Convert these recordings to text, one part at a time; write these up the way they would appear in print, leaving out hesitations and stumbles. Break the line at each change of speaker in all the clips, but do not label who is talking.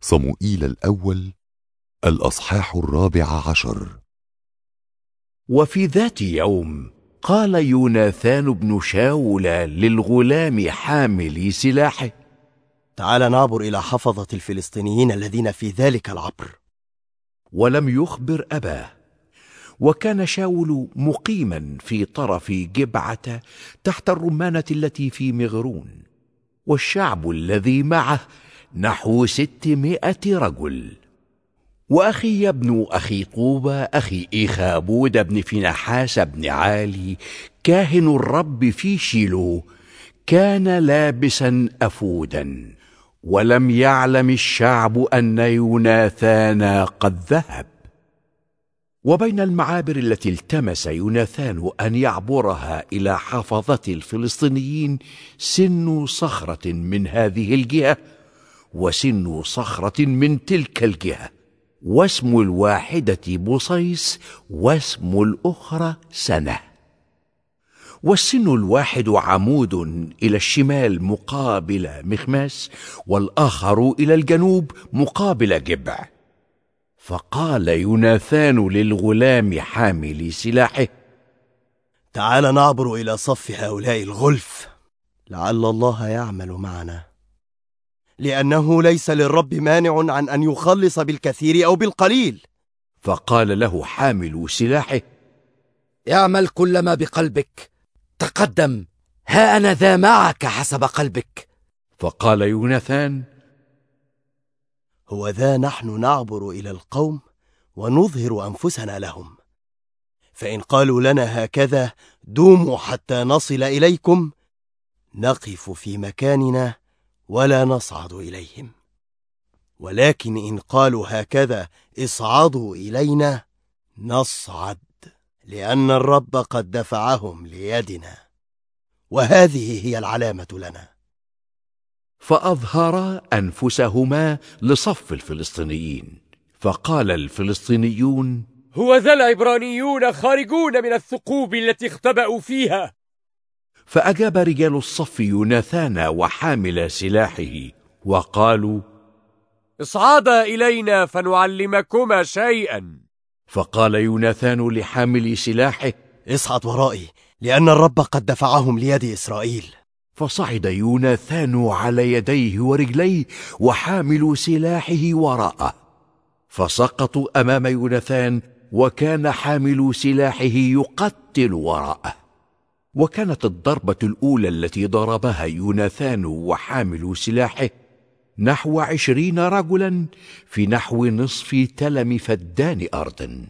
صموئيل الأول الأصحاح 14.
وفي ذات يوم قال يوناثان بن شاول للغلام حامل سلاحه:
تعال نعبر إلى حفظة الفلسطينيين الذين في ذلك العبر.
ولم يخبر أباه. وكان شاول مقيما في طرف جبعة تحت الرمانة التي في مغرون، والشعب الذي معه نحو 600 رجل. وأخي ابن أخي طوبى أخي إيخابود بن فنحاس بن عالي كاهن الرب في شيلو كان لابسا أفودا، ولم يعلم الشعب أن يوناثان قد ذهب. وبين المعابر التي التمس يوناثان أن يعبرها إلى حفظة الفلسطينيين سن صخرة من هذه الجهة وسن صخرة من تلك الجهة، واسم الواحدة بصيص واسم الأخرى سنة. والسن الواحد عمود إلى الشمال مقابل مخماس، والآخر إلى الجنوب مقابل جبع. فقال يوناثان للغلام حامل سلاحه:
تعال نعبر إلى صف هؤلاء الغلف، لعل الله يعمل معنا، لأنه ليس للرب مانع عن أن يخلص بالكثير أو بالقليل.
فقال له حامل سلاحه:
اعمل كل ما بقلبك، تقدم، ها أنا ذا معك حسب قلبك.
فقال يوناثان:
هو ذا نحن نعبر إلى القوم ونظهر أنفسنا لهم، فإن قالوا لنا هكذا دوموا حتى نصل إليكم، نقف في مكاننا ولا نصعد إليهم. ولكن إن قالوا هكذا اصعدوا إلينا، نصعد، لأن الرب قد دفعهم ليدنا، وهذه هي العلامة لنا.
فأظهرا أنفسهما لصف الفلسطينيين. فقال الفلسطينيون:
هو ذا العبرانيون خارجون من الثقوب التي اختبأوا فيها.
فأجاب رجال الصف يوناثان وحامل سلاحه وقالوا:
اصعدا إلينا فنعلمكما شيئا.
فقال يوناثان لحامل سلاحه:
اصعد ورائي، لأن الرب قد دفعهم ليد إسرائيل.
فصعد يوناثان على يديه ورجليه وحامل سلاحه وراءه، فسقطوا أمام يوناثان، وكان حامل سلاحه يقتل وراءه. وكانت الضربة الأولى التي ضربها يوناثان وحامل سلاحه نحو 20 رجلا في نحو نصف تلم فدان أرض.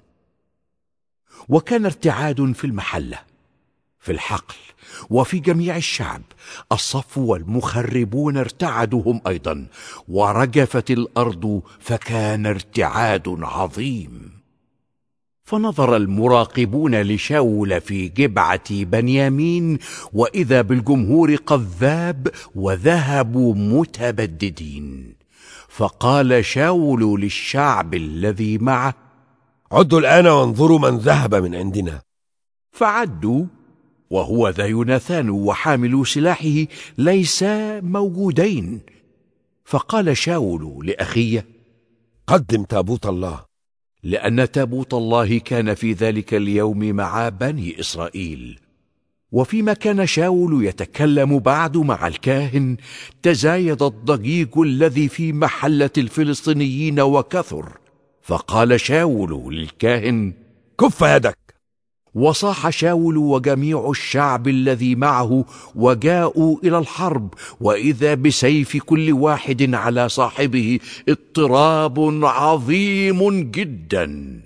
وكان ارتعاد في المحلة، في الحقل، وفي جميع الشعب. الصف والمخربون ارتعدوا هم أيضا، ورجفت الأرض، فكان ارتعاد عظيم. فنظر المراقبون لشاول في جبعة بنيامين، وإذا بالجمهور قد ذاب وذهبوا متبددين. فقال شاول للشعب الذي معه:
عدوا الآن وانظروا من ذهب من عندنا.
فعدوا، وهو ذا يوناثان وحامل سلاحه ليسا موجودين. فقال شاول لأخيه:
قدم تابوت الله،
لأن تابوت الله كان في ذلك اليوم مع بني إسرائيل. وفيما كان شاول يتكلم بعد مع الكاهن، تزايد الضجيج الذي في محلة الفلسطينيين وكثر. فقال شاول للكاهن:
كف يدك.
وصاح شاول وجميع الشعب الذي معه، وجاءوا إلى الحرب، وإذا بسيف كل واحد على صاحبه اضطراب عظيم جدا.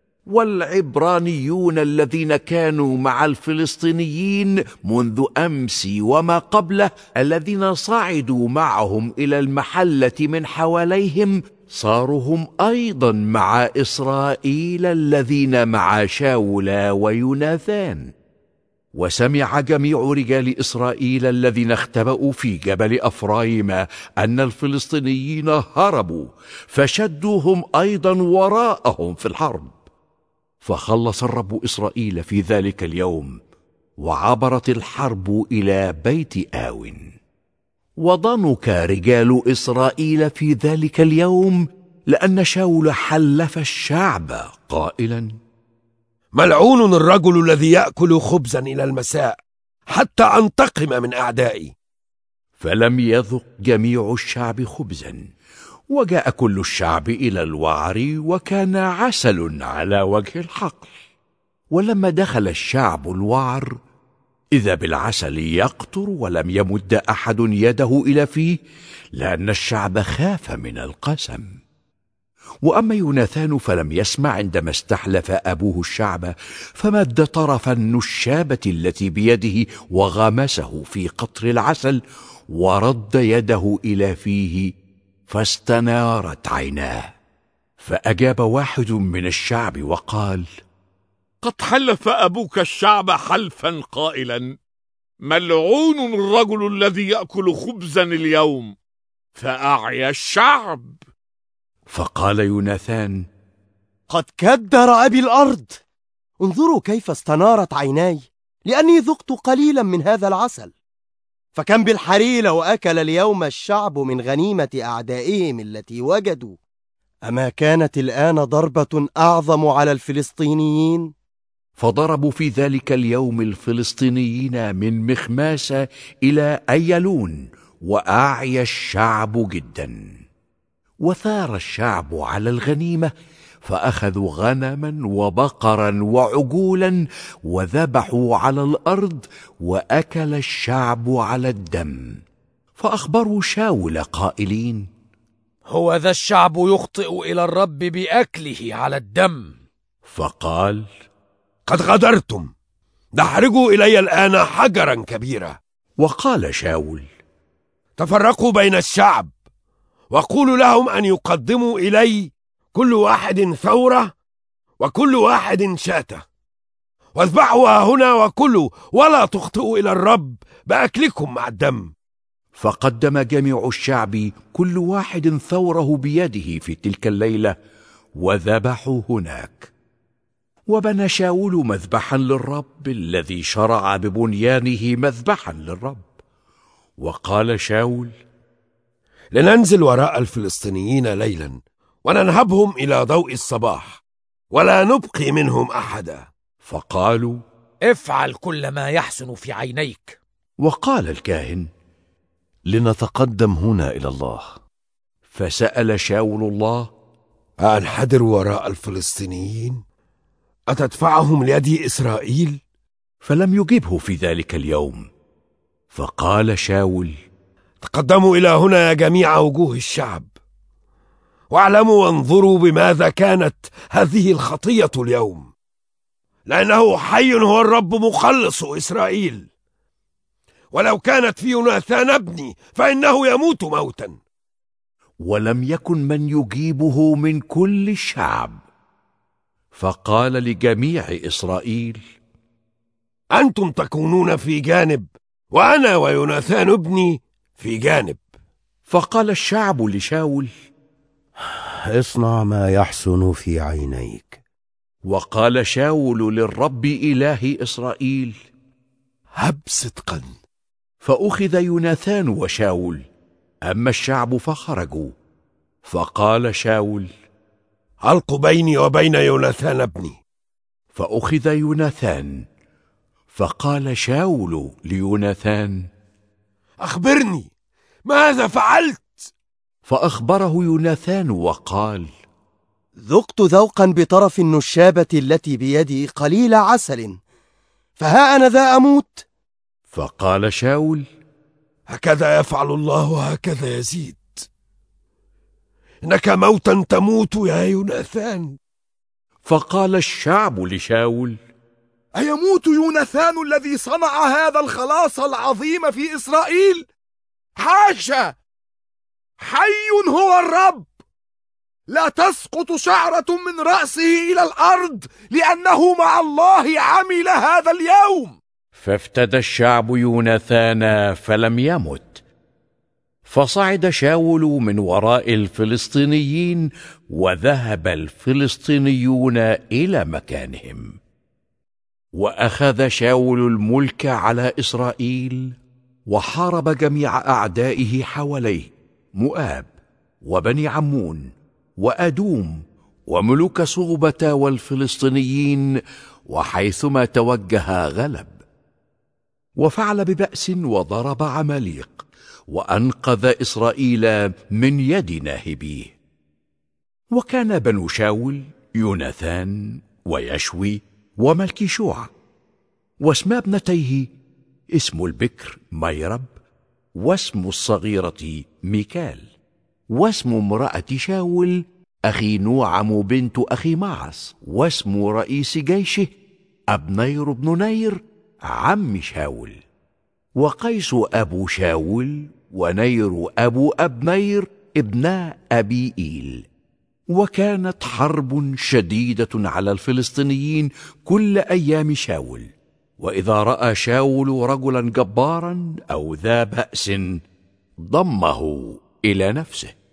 والعبرانيون الذين كانوا مع الفلسطينيين منذ أمس وما قبله، الذين صعدوا معهم إلى المحلة من حواليهم، صاروا هم أيضا مع إسرائيل الذين مع شاول ويوناثان. وسمع جميع رجال إسرائيل الذين اختبأوا في جبل أفرايم أن الفلسطينيين هربوا، فشدوهم أيضا وراءهم في الحرب. فخلص الرب إسرائيل في ذلك اليوم، وعبرت الحرب إلى بيت آوٍ. وضنك رجال إسرائيل في ذلك اليوم لأن شاول حلف الشعب قائلا:
ملعون الرجل الذي يأكل خبزا إلى المساء حتى أنتقم من أعدائي.
فلم يذق جميع الشعب خبزا، وجاء كل الشعب إلى الوعر، وكان عسل على وجه الحقل. ولما دخل الشعب الوعر إذا بالعسل يقطر، ولم يمد أحد يده إلى فيه، لأن الشعب خاف من القسم. وأما يوناثان فلم يسمع عندما استحلف أبوه الشعب، فمد طرف النشابة التي بيده وغمسه في قطر العسل، ورد يده إلى فيه، فاستنارت عيناه. فأجاب واحد من الشعب وقال:
قد حلف أبوك الشعب حلفا قائلا: ملعون الرجل الذي يأكل خبزا اليوم، فأعيا الشعب.
فقال يوناثان:
قد كدر أبي الأرض، انظروا كيف استنارت عيناي، لأني ذقت قليلا من هذا العسل. فكم بالحري لو أكل اليوم الشعب من غنيمة أعدائهم التي وجدوا، أما كانت الآن ضربة أعظم على الفلسطينيين؟
فضربوا في ذلك اليوم الفلسطينيين من مخماسة إلى أيلون، وأعيا الشعب جدا. وثار الشعب على الغنيمة، فأخذوا غنما وبقرا وعجولا، وذبحوا على الأرض، وأكل الشعب على الدم. فأخبروا شاول قائلين:
هو ذا الشعب يخطئ إلى الرب بأكله على الدم.
فقال:
قد غدرتم، دحرجوا إلي الآن حجرا كبيرا.
وقال شاول:
تفرقوا بين الشعب، وقولوا لهم أن يقدموا إلي كل واحد ثورة وكل واحد شاة، واذبحوا هنا وكلوا، ولا تخطئوا إلى الرب بأكلكم مع الدم.
فقدم جميع الشعب كل واحد ثوره بيده في تلك الليلة، وذبحوا هناك. وبنى شاول مذبحا للرب، الذي شرع ببنيانه مذبحا للرب. وقال شاول:
لننزل وراء الفلسطينيين ليلا، وننهبهم إلى ضوء الصباح، ولا نبقي منهم أحدا.
فقالوا:
افعل كل ما يحسن في عينيك.
وقال الكاهن:
لنتقدم هنا إلى الله.
فسأل شاول الله:
أنحدر وراء الفلسطينيين؟ أتدفعهم ليدي إسرائيل؟
فلم يجبه في ذلك اليوم. فقال شاول:
تقدموا إلى هنا يا جميع وجوه الشعب، واعلموا وانظروا بماذا كانت هذه الخطية اليوم، لأنه حي هو الرب مخلص إسرائيل. ولو كانت في يوناثان ابني فإنه يموت موتا.
ولم يكن من يجيبه من كل الشعب. فقال لجميع إسرائيل:
أنتم تكونون في جانب، وأنا ويوناثان ابني في جانب.
فقال الشعب لشاول:
اصنع ما يحسن في عينيك.
وقال شاول للرب إله إسرائيل:
هب صدقا.
فأخذ يوناثان وشاول، أما الشعب فخرجوا. فقال شاول:
ألقوا بيني وبين يوناثان ابني.
فأخذ يوناثان. فقال شاول ليوناثان:
أخبرني ماذا فعلت؟
فأخبره يوناثان وقال:
ذقت ذوقا بطرف النشابة التي بيدي قليل عسل، فها أنا ذا أموت.
فقال شاول:
هكذا يفعل الله وهكذا يزيد. إنك موتا تموت يا يوناثان.
فقال الشعب لشاول:
أيموت يوناثان الذي صنع هذا الخلاص العظيم في إسرائيل؟ حاشا، حي هو الرب، لا تسقط شعرة من رأسه إلى الأرض، لأنه مع الله عمل هذا اليوم.
فافتدى الشعب يوناثان فلم يمت. فصعد شاول من وراء الفلسطينيين، وذهب الفلسطينيون إلى مكانهم. وأخذ شاول الملك على إسرائيل، وحارب جميع أعدائه حواليه: مؤاب وبني عمون وأدوم وملوك صوبة والفلسطينيين، وحيثما توجه غلب. وفعل ببأس وضرب عماليق، وأنقذ إسرائيل من يد ناهبيه. وكان بنو شاول يوناثان ويشوي وملكيشوع، واسم ابنتيه اسم البكر ميرب، واسم الصغيرة ميكال، واسم امرأة شاول أخي نوعم بنت أخي معص، واسم رئيس جيشه أبنير بن نير عم شاول. وقيس أبو شاول ونير أبو أبنير ابنا أبيئيل. وكانت حرب شديدة على الفلسطينيين كل أيام شاول، وإذا رأى شاول رجلا جبارا أو ذا بأس ضمه إلى نفسه.